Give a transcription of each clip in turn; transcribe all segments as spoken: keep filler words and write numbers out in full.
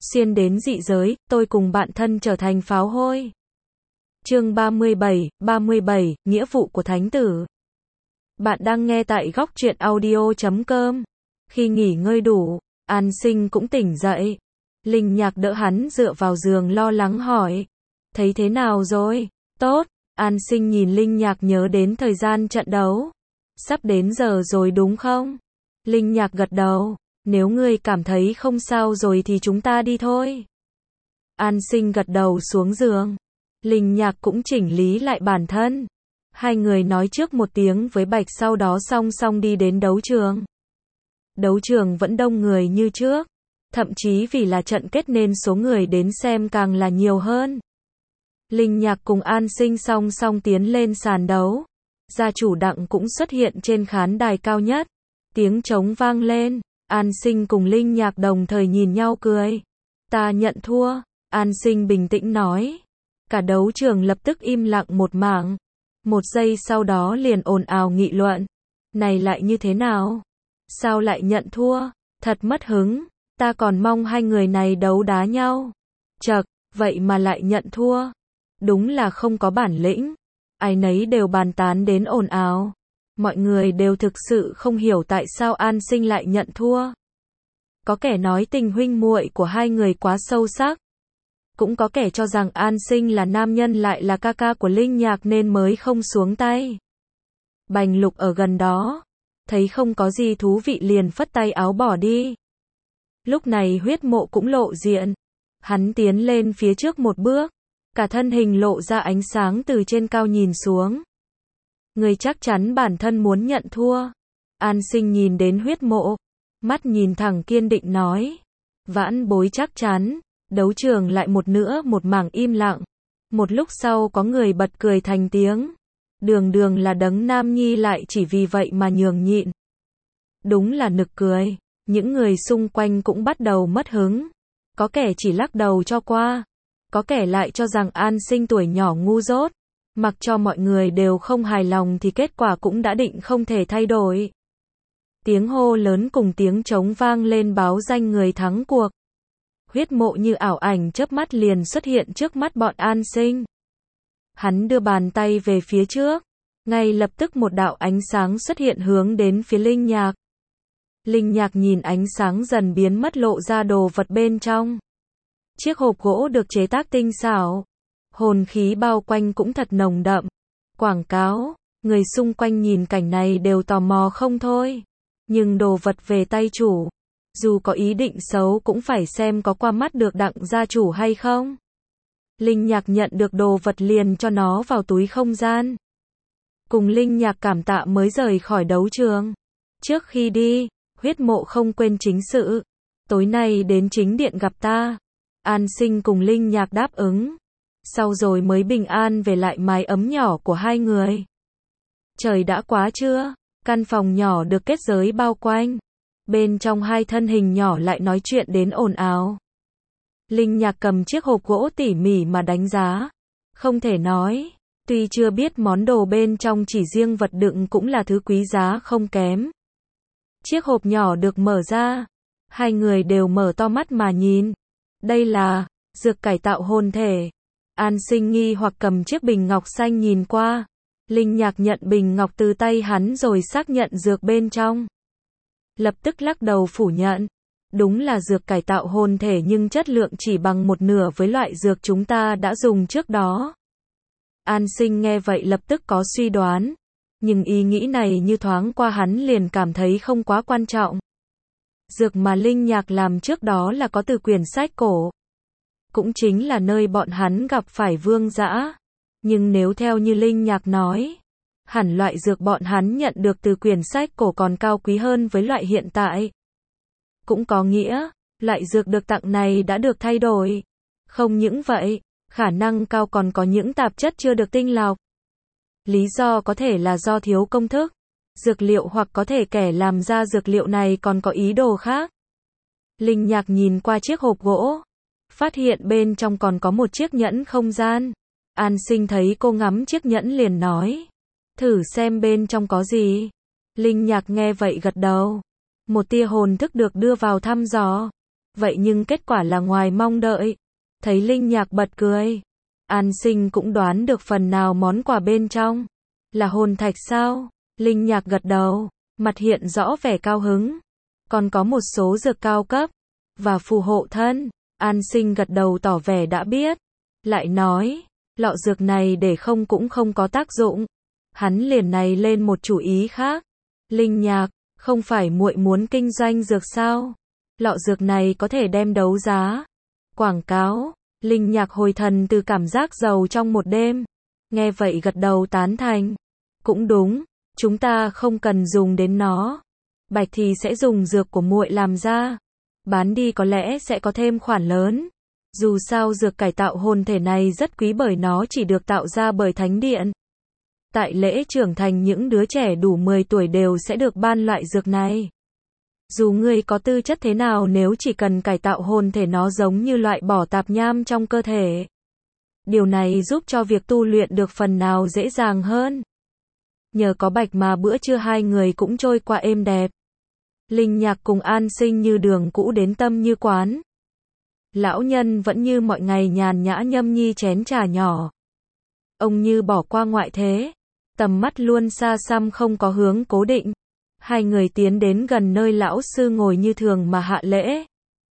xuyên đến dị giới, tôi cùng bạn thân trở thành pháo hôi. Chương ba mươi bảy, ba mươi bảy, nghĩa vụ của thánh tử. Bạn đang nghe tại góc truyện audio chấm com. Khi nghỉ ngơi đủ, An Sinh cũng tỉnh dậy. Linh Nhạc đỡ hắn dựa vào giường lo lắng hỏi. Thấy thế nào rồi? Tốt. An Sinh nhìn Linh Nhạc nhớ đến thời gian trận đấu. Sắp đến giờ rồi đúng không? Linh Nhạc gật đầu. Nếu ngươi cảm thấy không sao rồi thì chúng ta đi thôi. An Sinh gật đầu xuống giường. Linh Nhạc cũng chỉnh lý lại bản thân. Hai người nói trước một tiếng với Bạch, sau đó song song đi đến đấu trường. Đấu trường vẫn đông người như trước. Thậm chí vì là trận kết nên số người đến xem càng là nhiều hơn. Linh Nhạc cùng An Sinh song song tiến lên sàn đấu. Gia chủ Đặng cũng xuất hiện trên khán đài cao nhất. Tiếng trống vang lên. An Sinh cùng Linh Nhạc đồng thời nhìn nhau cười. Ta nhận thua. An Sinh bình tĩnh nói. Cả đấu trường lập tức im lặng một mảng. Một giây sau đó liền ồn ào nghị luận. Này lại như thế nào? Sao lại nhận thua? Thật mất hứng. Ta còn mong hai người này đấu đá nhau. Chậc, vậy mà lại nhận thua. Đúng là không có bản lĩnh. Ai nấy đều bàn tán đến ồn ào. Mọi người đều thực sự không hiểu tại sao An Sinh lại nhận thua. Có kẻ nói tình huynh muội của hai người quá sâu sắc. Cũng có kẻ cho rằng An Sinh là nam nhân lại là ca ca của Linh Nhạc nên mới không xuống tay. Bành Lục ở gần đó, thấy không có gì thú vị liền phất tay áo bỏ đi. Lúc này Huyết Mộ cũng lộ diện. Hắn tiến lên phía trước một bước, cả thân hình lộ ra ánh sáng từ trên cao nhìn xuống. Người chắc chắn bản thân muốn nhận thua. An Sinh nhìn đến Huyết Mộ, mắt nhìn thẳng kiên định nói. Vãn bối chắc chắn. Đấu trường lại một nữa một mảng im lặng. Một lúc sau có người bật cười thành tiếng. Đường đường là đấng nam nhi lại chỉ vì vậy mà nhường nhịn. Đúng là nực cười. Những người xung quanh cũng bắt đầu mất hứng. Có kẻ chỉ lắc đầu cho qua. Có kẻ lại cho rằng An Sinh tuổi nhỏ ngu dốt. Mặc cho mọi người đều không hài lòng thì kết quả cũng đã định không thể thay đổi. Tiếng hô lớn cùng tiếng trống vang lên báo danh người thắng cuộc. Huyết Mộ như ảo ảnh chớp mắt liền xuất hiện trước mắt bọn An Sinh. Hắn đưa bàn tay về phía trước. Ngay lập tức một đạo ánh sáng xuất hiện hướng đến phía Linh Nhạc. Linh Nhạc nhìn ánh sáng dần biến mất lộ ra đồ vật bên trong. Chiếc hộp gỗ được chế tác tinh xảo. Hồn khí bao quanh cũng thật nồng đậm. Quảng cáo, người xung quanh nhìn cảnh này đều tò mò không thôi. Nhưng đồ vật về tay chủ. Dù có ý định xấu cũng phải xem có qua mắt được Đặng gia chủ hay không. Linh Nhạc nhận được đồ vật liền cho nó vào túi không gian. Cùng Linh Nhạc cảm tạ mới rời khỏi đấu trường. Trước khi đi, Huyết Mộ không quên chính sự. Tối nay đến chính điện gặp ta. An Sinh cùng Linh Nhạc đáp ứng. Sau rồi mới bình an về lại mái ấm nhỏ của hai người. Trời đã quá trưa, căn phòng nhỏ được kết giới bao quanh. Bên trong hai thân hình nhỏ lại nói chuyện đến ồn ào. Linh Nhạc cầm chiếc hộp gỗ tỉ mỉ mà đánh giá. Không thể nói, tuy chưa biết món đồ bên trong chỉ riêng vật đựng cũng là thứ quý giá không kém. Chiếc hộp nhỏ được mở ra. Hai người đều mở to mắt mà nhìn. Đây là dược cải tạo hồn thể. An Sinh nghi hoặc cầm chiếc bình ngọc xanh nhìn qua. Linh Nhạc nhận bình ngọc từ tay hắn rồi xác nhận dược bên trong. Lập tức lắc đầu phủ nhận. Đúng là dược cải tạo hồn thể nhưng chất lượng chỉ bằng một nửa với loại dược chúng ta đã dùng trước đó. An Sinh nghe vậy lập tức có suy đoán. Nhưng ý nghĩ này như thoáng qua hắn liền cảm thấy không quá quan trọng. Dược mà Linh Nhạc làm trước đó là có từ quyển sách cổ. Cũng chính là nơi bọn hắn gặp phải Vương Dã. Nhưng nếu theo như Linh Nhạc nói, hẳn loại dược bọn hắn nhận được từ quyển sách cổ còn cao quý hơn với loại hiện tại. Cũng có nghĩa, loại dược được tặng này đã được thay đổi. Không những vậy, khả năng cao còn có những tạp chất chưa được tinh lọc. Lý do có thể là do thiếu công thức, dược liệu hoặc có thể kẻ làm ra dược liệu này còn có ý đồ khác. Linh Nhạc nhìn qua chiếc hộp gỗ, phát hiện bên trong còn có một chiếc nhẫn không gian. An Sinh thấy cô ngắm chiếc nhẫn liền nói. Thử xem bên trong có gì. Linh Nhạc nghe vậy gật đầu. Một tia hồn thức được đưa vào thăm dò. Vậy nhưng kết quả là ngoài mong đợi. Thấy Linh Nhạc bật cười. An Sinh cũng đoán được phần nào món quà bên trong. Là hồn thạch sao? Linh Nhạc gật đầu, mặt hiện rõ vẻ cao hứng. Còn có một số dược cao cấp. Và phù hộ thân. An Sinh gật đầu tỏ vẻ đã biết. Lại nói, lọ dược này để không cũng không có tác dụng. Hắn liền này lên một chủ ý khác. Linh Nhạc, không phải muội muốn kinh doanh dược sao? Lọ dược này có thể đem đấu giá. Quảng cáo. Linh Nhạc hồi thần từ cảm giác giàu trong một đêm. Nghe vậy gật đầu tán thành. Cũng đúng, chúng ta không cần dùng đến nó. Bạch thì sẽ dùng dược của muội làm ra. Bán đi có lẽ sẽ có thêm khoản lớn. Dù sao dược cải tạo hồn thể này rất quý bởi nó chỉ được tạo ra bởi thánh điện. Tại lễ trưởng thành những đứa trẻ đủ mười tuổi đều sẽ được ban loại dược này. Dù ngươi có tư chất thế nào nếu chỉ cần cải tạo hồn thể nó giống như loại bỏ tạp nham trong cơ thể. Điều này giúp cho việc tu luyện được phần nào dễ dàng hơn. Nhờ có Bạch mà bữa trưa hai người cũng trôi qua êm đẹp. Linh Nhạc cùng An Sinh như đường cũ đến tâm như quán. Lão nhân vẫn như mọi ngày nhàn nhã nhâm nhi chén trà nhỏ. Ông như bỏ qua ngoại thế. Tầm mắt luôn xa xăm không có hướng cố định. Hai người tiến đến gần nơi lão sư ngồi như thường mà hạ lễ.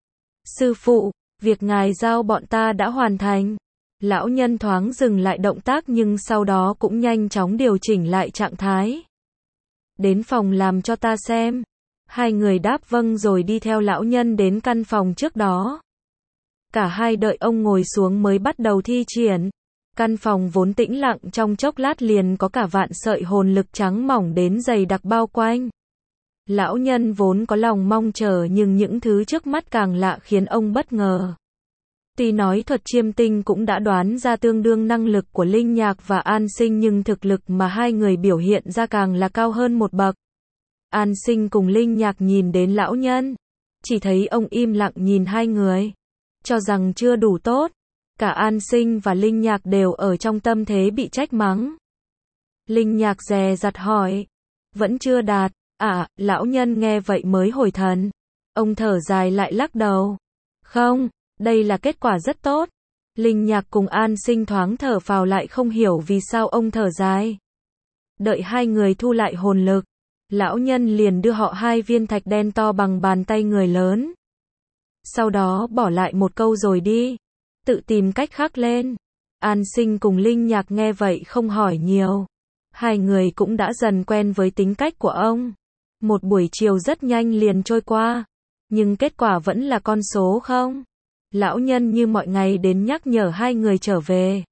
Sư phụ, việc ngài giao bọn ta đã hoàn thành. Lão nhân thoáng dừng lại động tác nhưng sau đó cũng nhanh chóng điều chỉnh lại trạng thái. Đến phòng làm cho ta xem. Hai người đáp vâng rồi đi theo lão nhân đến căn phòng trước đó. Cả hai đợi ông ngồi xuống mới bắt đầu thi triển. Căn phòng vốn tĩnh lặng trong chốc lát liền có cả vạn sợi hồn lực trắng mỏng đến dày đặc bao quanh. Lão nhân vốn có lòng mong chờ nhưng những thứ trước mắt càng lạ khiến ông bất ngờ. Tuy nói thuật chiêm tinh cũng đã đoán ra tương đương năng lực của Linh Nhạc và An Sinh nhưng thực lực mà hai người biểu hiện ra càng là cao hơn một bậc. An Sinh cùng Linh Nhạc nhìn đến lão nhân. Chỉ thấy ông im lặng nhìn hai người. Cho rằng chưa đủ tốt. Cả An Sinh và Linh Nhạc đều ở trong tâm thế bị trách mắng. Linh Nhạc dè dặt hỏi. Vẫn chưa đạt. À, lão nhân nghe vậy mới hồi thần. Ông thở dài lại lắc đầu. Không, đây là kết quả rất tốt. Linh Nhạc cùng An Sinh thoáng thở phào lại không hiểu vì sao ông thở dài. Đợi hai người thu lại hồn lực. Lão nhân liền đưa họ hai viên thạch đen to bằng bàn tay người lớn. Sau đó bỏ lại một câu rồi đi. Tự tìm cách khác lên. An Sinh cùng Linh Nhạc nghe vậy không hỏi nhiều. Hai người cũng đã dần quen với tính cách của ông. Một buổi chiều rất nhanh liền trôi qua. Nhưng kết quả vẫn là con số không. Lão nhân như mọi ngày đến nhắc nhở hai người trở về.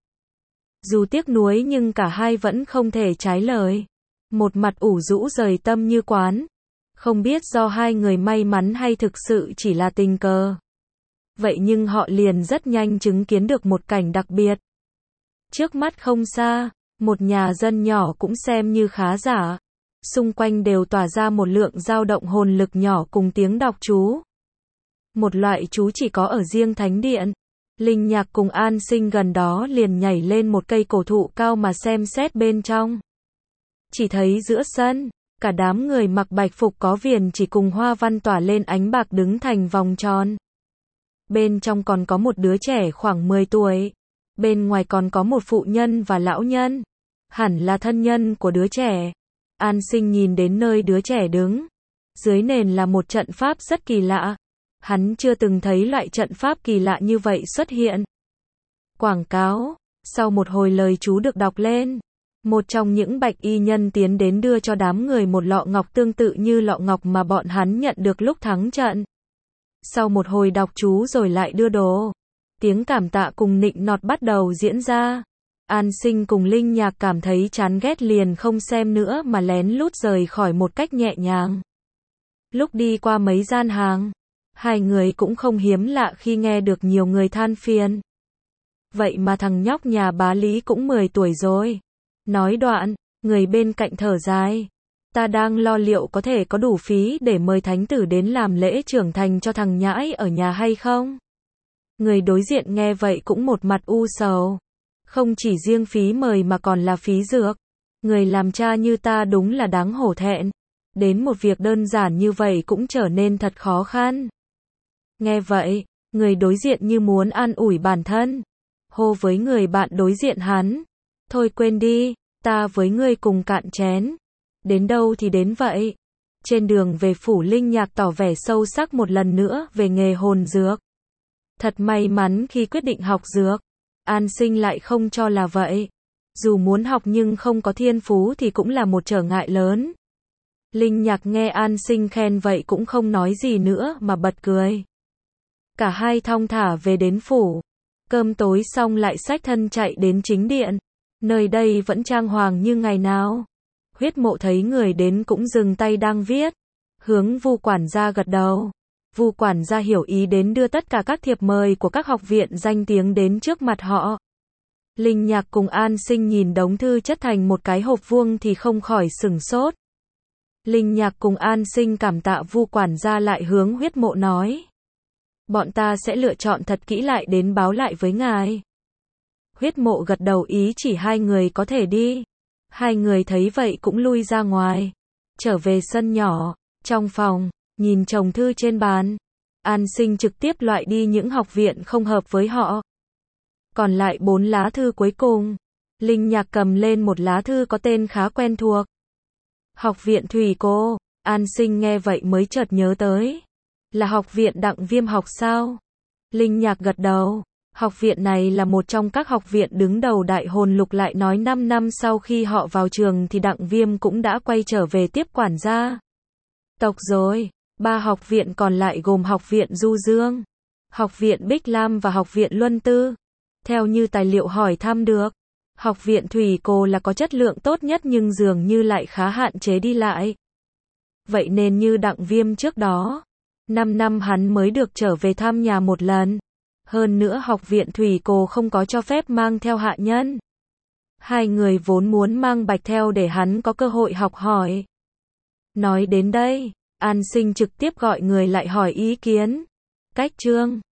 Dù tiếc nuối nhưng cả hai vẫn không thể trái lời. Một mặt ủ rũ rời tâm như quán. Không biết do hai người may mắn hay thực sự chỉ là tình cờ. Vậy nhưng họ liền rất nhanh chứng kiến được một cảnh đặc biệt. Trước mắt không xa, một nhà dân nhỏ cũng xem như khá giả. Xung quanh đều tỏa ra một lượng dao động hồn lực nhỏ cùng tiếng đọc chú. Một loại chú chỉ có ở riêng thánh điện. Linh Nhạc cùng An Sinh gần đó liền nhảy lên một cây cổ thụ cao mà xem xét bên trong. Chỉ thấy giữa sân, cả đám người mặc bạch phục có viền chỉ cùng hoa văn tỏa lên ánh bạc đứng thành vòng tròn. Bên trong còn có một đứa trẻ khoảng mười tuổi. Bên ngoài còn có một phụ nhân và lão nhân. Hẳn là thân nhân của đứa trẻ. An Sinh nhìn đến nơi đứa trẻ đứng. Dưới nền là một trận pháp rất kỳ lạ. Hắn chưa từng thấy loại trận pháp kỳ lạ như vậy xuất hiện. Quảng cáo. Sau một hồi lời chú được đọc lên. Một trong những bạch y nhân tiến đến đưa cho đám người một lọ ngọc tương tự như lọ ngọc mà bọn hắn nhận được lúc thắng trận. Sau một hồi đọc chú rồi lại đưa đồ. Tiếng cảm tạ cùng nịnh nọt bắt đầu diễn ra. An Sinh cùng Linh Nhạc cảm thấy chán ghét liền không xem nữa mà lén lút rời khỏi một cách nhẹ nhàng. Lúc đi qua mấy gian hàng, hai người cũng không hiếm lạ khi nghe được nhiều người than phiền. Vậy mà thằng nhóc nhà bá Lý cũng mười tuổi rồi. Nói đoạn, người bên cạnh thở dài. Ta đang lo liệu có thể có đủ phí để mời thánh tử đến làm lễ trưởng thành cho thằng nhãi ở nhà hay không? Người đối diện nghe vậy cũng một mặt u sầu. Không chỉ riêng phí mời mà còn là phí dược. Người làm cha như ta đúng là đáng hổ thẹn. Đến một việc đơn giản như vậy cũng trở nên thật khó khăn. Nghe vậy, người đối diện như muốn an ủi bản thân. Hô với người bạn đối diện hắn. Thôi quên đi, ta với ngươi cùng cạn chén. Đến đâu thì đến vậy. Trên đường về phủ Linh Nhạc tỏ vẻ sâu sắc một lần nữa về nghề hồn dược. Thật may mắn khi quyết định học dược. An Sinh lại không cho là vậy. Dù muốn học nhưng không có thiên phú thì cũng là một trở ngại lớn. Linh Nhạc nghe An Sinh khen vậy cũng không nói gì nữa mà bật cười. Cả hai thong thả về đến phủ. Cơm tối xong lại xách thân chạy đến chính điện. Nơi đây vẫn trang hoàng như ngày nào. Huyết Mộ thấy người đến cũng dừng tay đang viết. Hướng Vu quản gia gật đầu. Vu quản gia hiểu ý đến đưa tất cả các thiệp mời của các học viện danh tiếng đến trước mặt họ. Linh Nhạc cùng An Sinh nhìn đống thư chất thành một cái hộp vuông thì không khỏi sửng sốt. Linh Nhạc cùng An Sinh cảm tạ Vu quản gia lại hướng Huyết Mộ nói. Bọn ta sẽ lựa chọn thật kỹ lại đến báo lại với ngài. Huyết Mộ gật đầu ý chỉ hai người có thể đi. Hai người thấy vậy cũng lui ra ngoài. Trở về sân nhỏ, trong phòng, nhìn chồng thư trên bàn. An Sinh trực tiếp loại đi những học viện không hợp với họ. Còn lại bốn lá thư cuối cùng. Linh Nhạc cầm lên một lá thư có tên khá quen thuộc. Học viện Thủy Cô. An Sinh nghe vậy mới chợt nhớ tới. Là học viện Đặng Viêm học sao? Linh Nhạc gật đầu. Học viện này là một trong các học viện đứng đầu Đại Hồn Lục, lại nói năm năm sau khi họ vào trường thì Đặng Viêm cũng đã quay trở về tiếp quản gia tộc rồi. Ba học viện còn lại gồm học viện Du Dương, học viện Bích Lam và học viện Luân Tư. Theo như tài liệu hỏi thăm được, học viện Thủy Cô là có chất lượng tốt nhất nhưng dường như lại khá hạn chế đi lại. Vậy nên như Đặng Viêm trước đó, năm năm hắn mới được trở về thăm nhà một lần. Hơn nữa học viện Thủy Cô không có cho phép mang theo hạ nhân. Hai người vốn muốn mang Bạch theo để hắn có cơ hội học hỏi. Nói đến đây, An Sinh trực tiếp gọi người lại hỏi ý kiến. Cách chương